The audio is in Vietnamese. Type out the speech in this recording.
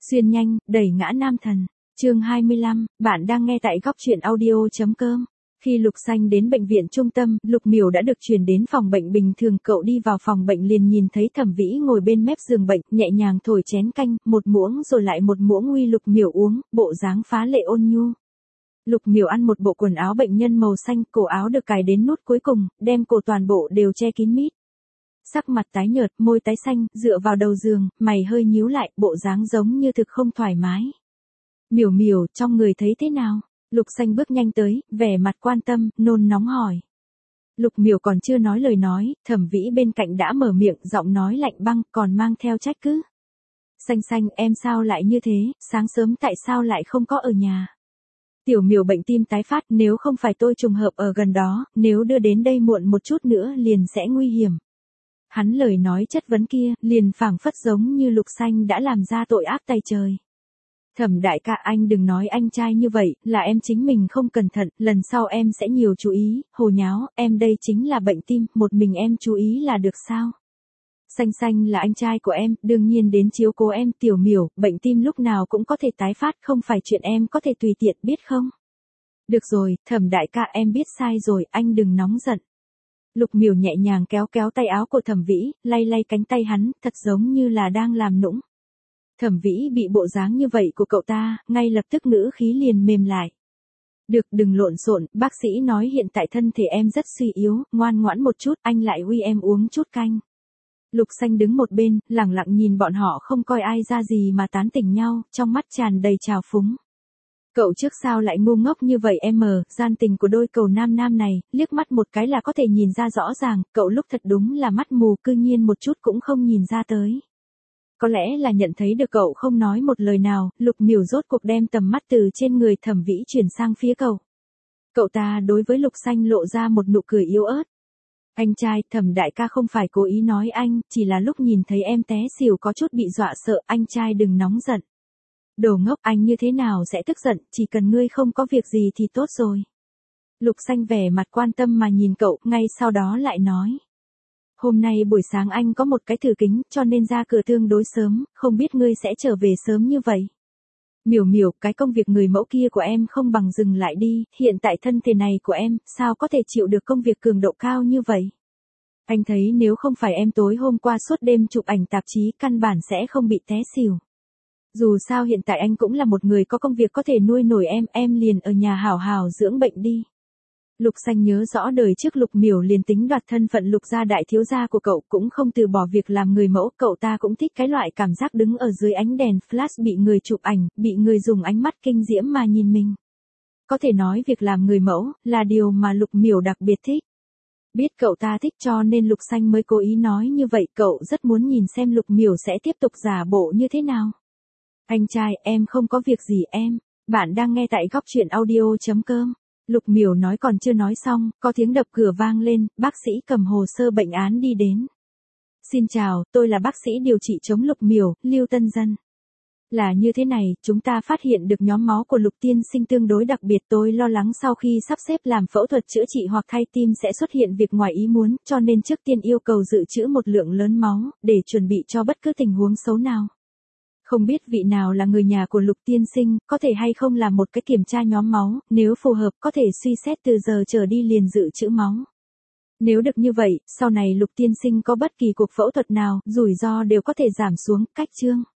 Xuyên nhanh, đẩy ngã nam thần. Chương 25, bạn đang nghe tại góc truyện audio.com. Khi Lục Xanh đến bệnh viện trung tâm, Lục Miểu đã được chuyển đến phòng bệnh bình thường. Cậu đi vào phòng bệnh liền nhìn thấy Thẩm Vĩ ngồi bên mép giường bệnh, nhẹ nhàng thổi chén canh, một muỗng rồi lại một muỗng uy Lục Miểu uống, bộ dáng phá lệ ôn nhu. Lục Miểu ăn một bộ quần áo bệnh nhân màu xanh, cổ áo được cài đến nút cuối cùng, đem cổ toàn bộ đều che kín mít. Sắc mặt tái nhợt, môi tái xanh, dựa vào đầu giường, mày hơi nhíu lại, bộ dáng giống như thực không thoải mái. Miểu Miểu, trong người thấy thế nào? Lục Xanh bước nhanh tới, vẻ mặt quan tâm, nôn nóng hỏi. Lục Miểu còn chưa nói lời nói, Thẩm Vĩ bên cạnh đã mở miệng, giọng nói lạnh băng, còn mang theo trách cứ. Xanh Xanh, em sao lại như thế, sáng sớm tại sao lại không có ở nhà? Tiểu Miểu bệnh tim tái phát, nếu không phải tôi trùng hợp ở gần đó, nếu đưa đến đây muộn một chút nữa liền sẽ nguy hiểm. Hắn lời nói chất vấn kia, liền phảng phất giống như Lục Xanh đã làm ra tội ác tày trời. Thẩm đại ca, anh đừng nói anh trai như vậy, là em chính mình không cẩn thận, lần sau em sẽ nhiều chú ý, hồ nháo, em đây chính là bệnh tim, một mình em chú ý là được sao? Xanh Xanh là anh trai của em, đương nhiên đến chiếu cố em. Tiểu Miểu, bệnh tim lúc nào cũng có thể tái phát, không phải chuyện em có thể tùy tiện, biết không? Được rồi, Thẩm đại ca, em biết sai rồi, anh đừng nóng giận. Lục Miểu nhẹ nhàng kéo kéo tay áo của Thẩm Vĩ, lay lay cánh tay hắn, thật giống như là đang làm nũng. Thẩm Vĩ bị bộ dáng như vậy của cậu ta, ngay lập tức ngữ khí liền mềm lại. Được, đừng lộn xộn, bác sĩ nói hiện tại thân thể em rất suy yếu, ngoan ngoãn một chút, anh lại uy em uống chút canh. Lục Xanh đứng một bên, lẳng lặng nhìn bọn họ không coi ai ra gì mà tán tỉnh nhau, trong mắt tràn đầy trào phúng. Cậu trước sao lại ngu ngốc như vậy em? Gian tình của đôi cầu nam nam này, liếc mắt một cái là có thể nhìn ra rõ ràng, cậu lúc thật đúng là mắt mù, cư nhiên một chút cũng không nhìn ra tới. Có lẽ là nhận thấy được cậu không nói một lời nào, Lục Miểu rốt cuộc đem tầm mắt từ trên người Thẩm Vĩ chuyển sang phía cậu. Cậu ta đối với Lục Xanh lộ ra một nụ cười yếu ớt. Anh trai, Thẩm đại ca không phải cố ý nói anh, chỉ là lúc nhìn thấy em té xỉu có chút bị dọa sợ, anh trai đừng nóng giận. Đồ ngốc, anh như thế nào sẽ tức giận, chỉ cần ngươi không có việc gì thì tốt rồi. Lục Xanh vẻ mặt quan tâm mà nhìn cậu, ngay sau đó lại nói. Hôm nay buổi sáng anh có một cái thử kính, cho nên ra cửa tương đối sớm, không biết ngươi sẽ trở về sớm như vậy. Miểu Miểu, cái công việc người mẫu kia của em không bằng dừng lại đi, hiện tại thân thể này của em, sao có thể chịu được công việc cường độ cao như vậy? Anh thấy nếu không phải em tối hôm qua suốt đêm chụp ảnh tạp chí, căn bản sẽ không bị té xỉu. Dù sao hiện tại anh cũng là một người có công việc có thể nuôi nổi em liền ở nhà hảo hảo dưỡng bệnh đi. Lục Xanh nhớ rõ đời trước Lục Miểu liền tính đoạt thân phận Lục gia đại thiếu gia của cậu cũng không từ bỏ việc làm người mẫu, cậu ta cũng thích cái loại cảm giác đứng ở dưới ánh đèn flash bị người chụp ảnh, bị người dùng ánh mắt kinh diễm mà nhìn mình. Có thể nói việc làm người mẫu là điều mà Lục Miểu đặc biệt thích. Biết cậu ta thích cho nên Lục Xanh mới cố ý nói như vậy, cậu rất muốn nhìn xem Lục Miểu sẽ tiếp tục giả bộ như thế nào. Anh trai, em không có việc gì em, bạn đang nghe tại góc truyện audio.com. Lục Miểu nói còn chưa nói xong, có tiếng đập cửa vang lên, bác sĩ cầm hồ sơ bệnh án đi đến. Xin chào, tôi là bác sĩ điều trị chống Lục Miểu, Lưu Tân Dân. Là như thế này, chúng ta phát hiện được nhóm máu của Lục tiên sinh tương đối đặc biệt, tôi lo lắng sau khi sắp xếp làm phẫu thuật chữa trị hoặc thay tim sẽ xuất hiện việc ngoài ý muốn, cho nên trước tiên yêu cầu dự trữ một lượng lớn máu, để chuẩn bị cho bất cứ tình huống xấu nào. Không biết vị nào là người nhà của Lục tiên sinh, có thể hay không làm một cái kiểm tra nhóm máu, nếu phù hợp có thể suy xét từ giờ trở đi liền dự trữ máu. Nếu được như vậy, sau này Lục tiên sinh có bất kỳ cuộc phẫu thuật nào, rủi ro đều có thể giảm xuống, cách chương.